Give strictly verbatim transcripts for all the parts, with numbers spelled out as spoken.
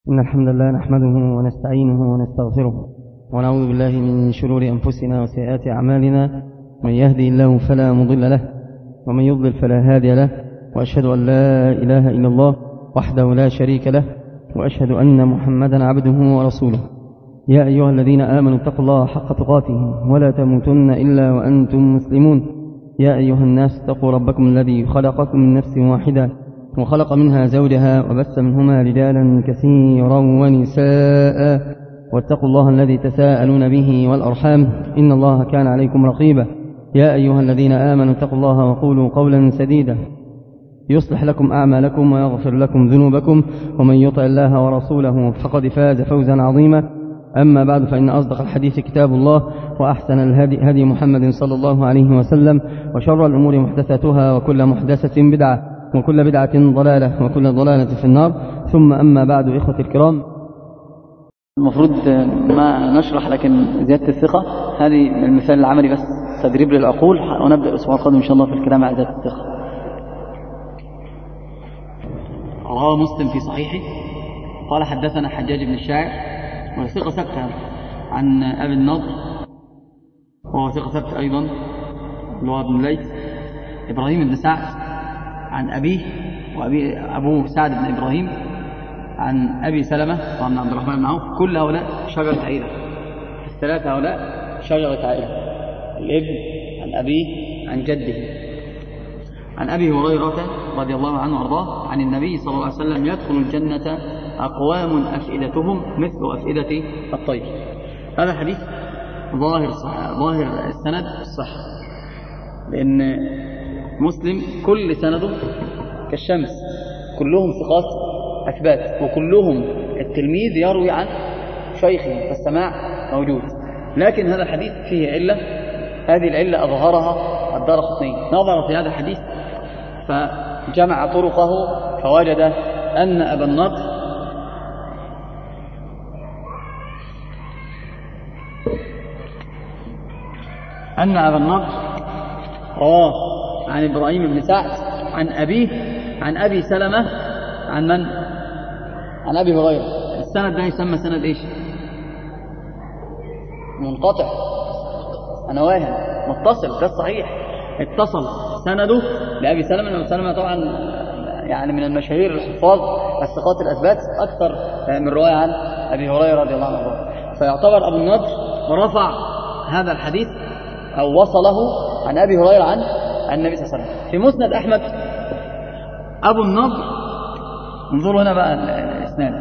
إن الحمد لله نحمده ونستعينه ونستغفره ونعوذ بالله من شرور أنفسنا وسيئات أعمالنا. من يهدي الله فلا مضل له ومن يضلل فلا هادي له، وأشهد أن لا إله إلا الله وحده لا شريك له، وأشهد أن محمدا عبده ورسوله. يا أيها الذين آمنوا اتقوا الله حق تقاته ولا تموتن إلا وأنتم مسلمون. يا أيها الناس اتقوا ربكم الذي خلقكم من نفس واحدة وخلق منها زوجها وبث منهما رجالا كثيرا ونساء، واتقوا الله الذي تساءلون به والأرحام إن الله كان عليكم رقيبا. يا أيها الذين آمنوا اتقوا الله وقولوا قولا سديدا يصلح لكم أعمالكم ويغفر لكم ذنوبكم، ومن يطع الله ورسوله فقد فاز فوزا عظيما. أما بعد، فإن أصدق الحديث كتاب الله، وأحسن الهدي هدي محمد صلى الله عليه وسلم، وشر الأمور محدثاتها، وكل محدثة بدعة، وكل بدعة ضلالة، وكل ضلالة في النار. ثم أما بعد، إخوتي الكرام، المفروض ما نشرح لكن زيادة الثقة هذه المثال العملي بس تدريب للعقول، ونبدأ الأسبوع القادم إن شاء الله في الكلام على زيادة الثقة. رواه مسلم في صحيحه قال حدثنا حجاج بن الشاعر، وثقة ثبت عن أبي النضر، وهو ثقة ثبت أيضا اللي هو ابن ليث، إبراهيم بن سعد عن أبيه، وأبي أبوه سعد بن إبراهيم، عن أبي سلمة وعن عبد الرحمن بن عوف. كل هؤلاء شجرة عائلة، الثلاثة هؤلاء شجرة عائلة، الابن عن أبيه عن جده. عن أبي هريرة رضي الله عنه وارضاه عن النبي صلى الله عليه وسلم: يدخل الجنة أقوام أفئدتهم مثل أفئدة الطير. هذا حديث ظاهر ظاهر السند الصحة، لأن مسلم كل سنده كالشمس، كلهم ثقات أثبات، وكلهم التلميذ يروي عن شيخه، فالسماع موجود. لكن هذا الحديث فيه علة، هذه العلة أظهرها الدارقطني، نظر في هذا الحديث فجمع طرقه فوجد أن أبا النضر أن أبا النضر رواه عن إبراهيم بن سعد عن أبيه عن أبي سلمة عن من؟ عن أبي هريرة. السند ده يسمى سند إيش؟ منقطع، أنا واهم. متصل، ده الصحيح، اتصل سنده لأبي سلمة. أبي سلمة طبعا يعني من المشاهير الحفاظ الثقات الأثبات، أكثر من رواية عن أبي هريرة رضي الله عنه. فيعتبر أبو النضر ورفع هذا الحديث أو وصله عن أبي هريرة عن النبي صلى الله عليه وسلم. في مسند أحمد أبو النضر، انظروا هنا بقى الإسناد،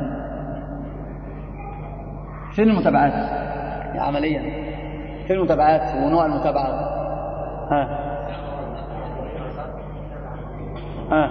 فين المتابعات عمليا؟ فين المتابعات ونوع المتابعة؟ ها ها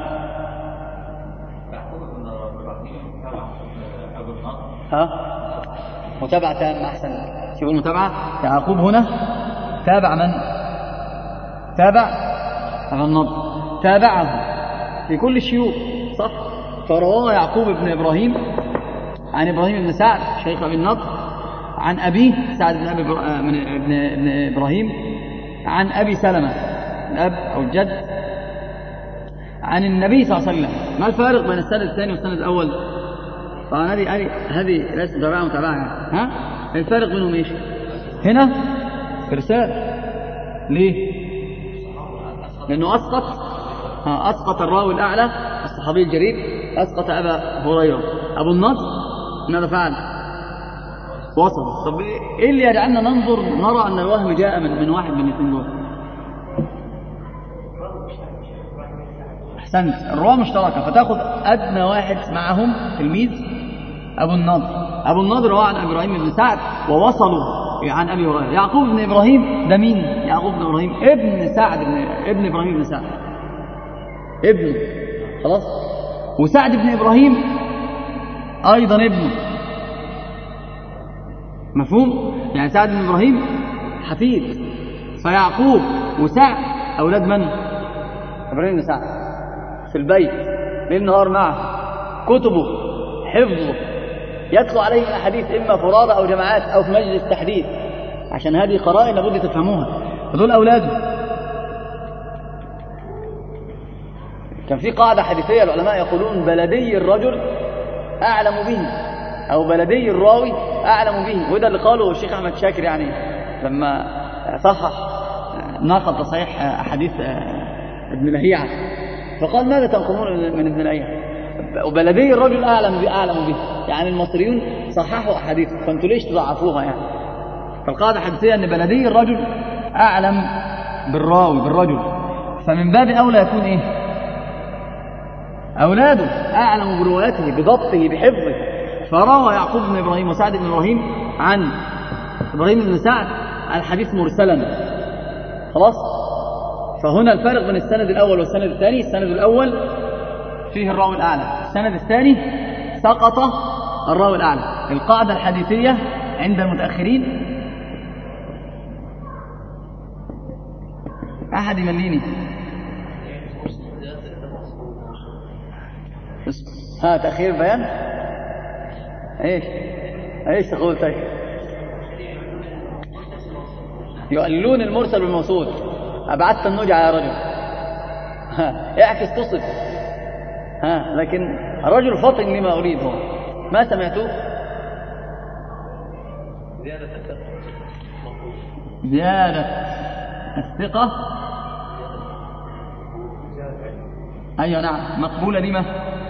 ها متابعة تامة أحسن. شوفوا المتابعة، يعقوب هنا تابع من؟ تابع أبا النضر، تابعه في كل الشيوخ، صح؟ فرواه يعقوب بن إبراهيم عن إبراهيم بن سعد شيخ أبي النضر عن أبيه سعد بن أبي من ابن ابن إبراهيم عن أبي سلمة الأب أو الجد عن النبي صلى الله عليه وسلم. ما الفارق بين السند الثاني والسند الأول؟ طبعا هذه هذه هذه ليست متابعة متابعة، ها؟ الفارق بينهم إيش؟ هنا إرسال. ليه؟ لأنه أسقط ها أسقط الراوي الأعلى الصحابي الجليل، أسقط أبا هريرة. أبو النضر ماذا فعل؟ وصل. طب إيه اللي يجعلنا ننظر نرى أن الوهم جاء من من واحد من الاثنين دول؟ أحسنت، الرواة مشتركة، فتأخذ أدنى واحد معهم تلميذ أبو النضر. أبو النضر رواه عن إبراهيم بن سعد ووصلوا عن أبي هريرة. يعقوب بن إبراهيم ده مين؟ يعقوب بن إبراهيم ابن سعد بن ابن إبراهيم بن سعد، ابنه، خلاص. وسعد بن إبراهيم أيضا ابنه، مفهوم؟ يعني سعد بن إبراهيم حفيد، فيعقوب وسعد أولاد من؟ إبراهيم بن سعد، في البيت ليل نهار معه، كتبه حفظه، يتلو عليه الأحاديث إما فرادى أو جماعات أو في مجلس تحديث، عشان هذه قرائن لابد تفهموها. فدول أولاده. كان في قاعدة حديثية العلماء يقولون: بلدي الرجل أعلم به، أو بلدي الراوي أعلم به. وده اللي قاله الشيخ أحمد شاكر يعني لما صحح ناقض تصحيح أحاديث ابن لهيعة، فقال ماذا تنقلون من ابن لهيعة؟ وبلدي الرجل أعلم أعلم به، يعني المصريون صححوا أحاديثه، فأنتوا ليش تضعفوها يعني؟ فالقاعدة الحديثية أن بلدي الرجل أعلم بالراوي بالرجل، فمن باب أولى يكون إيه؟ أولاده أعلم بروايته بضبطه بحفظه. فروى يعقوب بن إبراهيم وسعد بن إبراهيم عن إبراهيم بن سعد الحديث مرسلا، خلاص. فهنا الفارق بين السند الأول والسند الثاني، السند الأول فيه الراوي الأعلى، السند الثاني سقط الراوي الأعلى. القاعدة الحديثية عند المتأخرين، أحد يمليني ها تأخير بيان ايش ايش تقول؟ طيب يؤلون المرسل بالموصول، أبعدت النجع يا رجل، ها اعكس تصف، ها لكن الرجل فطن لما أريد. هو ما سمعته زيادة الثقة، زيادة الثقة أيوة نعم مقبولة. لما؟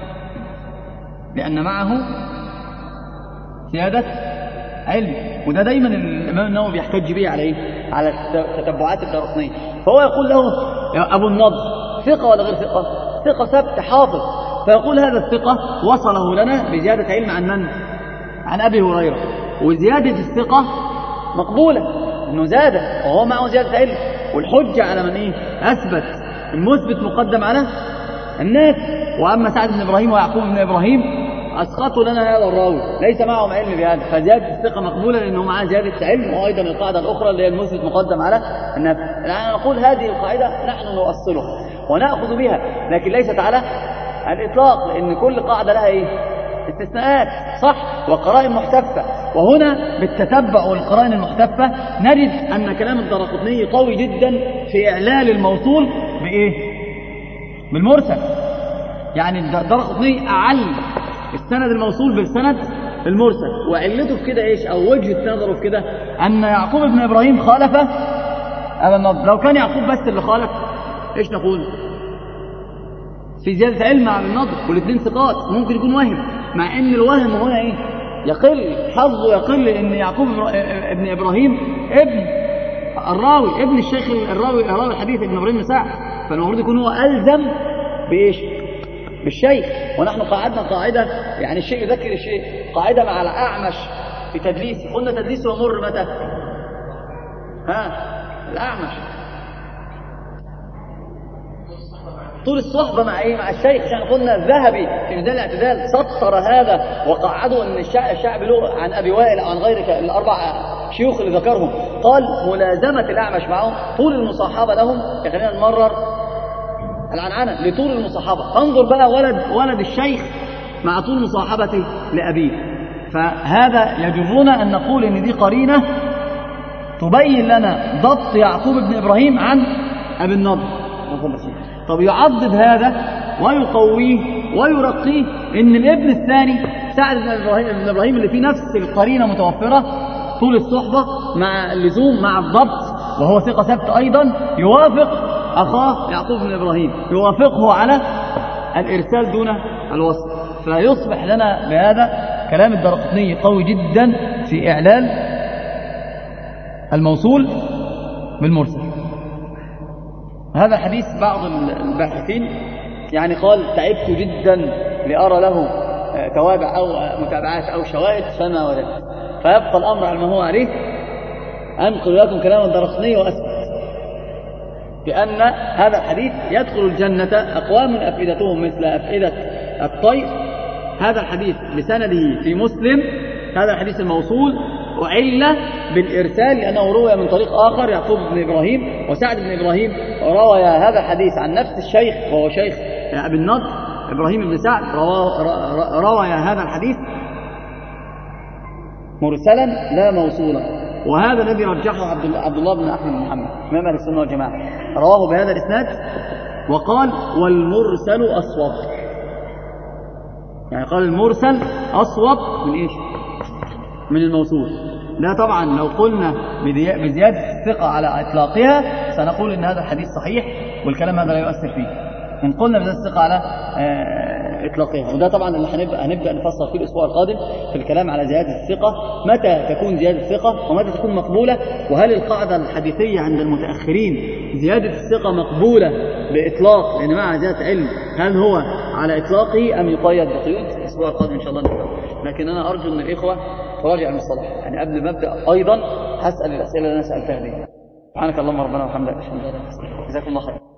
لأن معه زيادة علم، وده دايما الإمام النووي بيحتج به على إيه؟ على تتبعات الدارقطني. فهو يقول له يا أبو النضر ثقة ولا غير ثقة؟ ثقة ثبت حافظ. فيقول هذا الثقة وصله لنا بزيادة علم عن من؟ عن أبي هريرة، وزيادة الثقة مقبولة إنه زاد وهو معه زيادة علم، والحجة على من إيه؟ أثبت. المثبت مقدم على الناس. وأما سعد بن إبراهيم ويعقوب بن إبراهيم أسقطوا لنا هذا الراوي، ليس معهم علم بهذا، فزيادة الثقة مقبولة لأنه معه زيادة علم. وأيضا القاعدة الأخرى اللي هي المثبت مقدم على النفس. يعني نقول هذه القاعدة نحن نؤصلها ونأخذ بها، لكن ليست على الإطلاق، لأن كل قاعدة لها إيه؟ استثناءات، صح، وقرائن محتفة. وهنا بالتتبع والقرائن المحتفة نجد أن كلام الدارقطني قوي جدا في إعلال الموصول بإيه؟ بالمرسل. يعني الدارقطني أعل السند الموصول بالسند المرسل. وعلته في كده إيش؟ أو وجهة نظره في كده أن يعقوب بن إبراهيم خالف أبا النضر. لو كان يعقوب بس اللي خالف إيش نقول؟ في زيادة علم مع النضر، والاثنين ثقات، ممكن يكون وهم، مع ان الوهم هنا ايه؟ يقل حظه، يقل ان يعقوب ابن ابراهيم ابن الراوي، ابن الشيخ الراوي الراوي الحديث ابن ابراهيم بن سعد، فالمفروض يكون هو الزم بايش؟ بالشيخ. ونحن قاعدنا قاعده، يعني الشيء يذكر الشيء، قاعده مع الاعمش في تدليس. قلنا تدليس ومر متى؟ ها الاعمش طول الصحبة مع ايه؟ مع الشيخ. عشان قلنا الذهبي في ميزان الاعتدال سطر هذا وقعدوا ان الشعب, الشعب له عن ابي وائل او عن غيرك الاربع شيوخ اللي ذكرهم، قال ملازمة الاعمش معهم طول المصاحبة لهم. خلينا نمرر العنعنة لطول المصاحبة. انظر بقى ولد ولد الشيخ مع طول مصاحبته لأبيه. فهذا يجرنا ان نقول ان دي قرينة تبين لنا ضبط يعقوب بن ابراهيم عن ابي النضر. طب يعضد هذا ويقويه ويرقيه ان الابن الثاني سعد بن ابراهيم بن ابراهيم اللي فيه نفس القرينه متوفره، طول الصحبه مع اللزوم مع الضبط، وهو ثقه ثبت ايضا، يوافق اخاه يعقوب بن ابراهيم، يوافقه على الارسال دون الوصل. فيصبح لنا بهذا كلام الدارقطني قوي جدا في اعلال الموصول بالمرسل. هذا حديث بعض الباحثين يعني قال تعبت جدا لأرى له توابع أو متابعات أو شواهد فما وجدت. فيبقى الأمر على ما هو عليه. أنقل لكم كلام الدارقطني وأثبت بأن هذا الحديث يدخل الجنة أقوام أفئدتهم مثل أفئدة الطير. هذا الحديث بسنده في مسلم، هذا الحديث الموصول، وعلة بالإرسال لأنه روى من طريق آخر يعقوب بن إبراهيم، وسعد بن إبراهيم روى هذا الحديث عن نفس الشيخ وهو شيخ أبي النضر إبراهيم بن سعد، روى هذا الحديث مرسلا لا موصولا. وهذا الذي رجحه عبد الله بن أحمد بن محمد إمام أهل السنة والجماعة، رواه بهذا الإسناد وقال والمرسل أصوب. يعني قال المرسل أصوب من إيش؟ من الموصول. ده طبعا لو قلنا بزيادة الثقة على إطلاقها سنقول إن هذا الحديث صحيح والكلام هذا لا يؤثر فيه. إن قلنا بزيادة الثقة على إطلاقها، وده طبعا اللي هنبدأ, هنبدأ نفصل فيه الأسبوع القادم في الكلام على زيادة الثقة، متى تكون زيادة الثقة ومتى تكون مقبولة، وهل القاعدة الحديثية عند المتأخرين زيادة الثقة مقبولة بإطلاق لأن مع زيادة علم، هل هو على إطلاقه أم يقيد بقيود؟ الأسبوع القادم إن شاء الله نفهم. لكن أنا أرجو أن الإخوة تراجع المصطلح، يعني قبل ما أبدأ أيضا هسأل الأسئلة اللي أنا سألتها دي. سبحانك اللهم ربنا وبحمدك، جزاكم الله خير.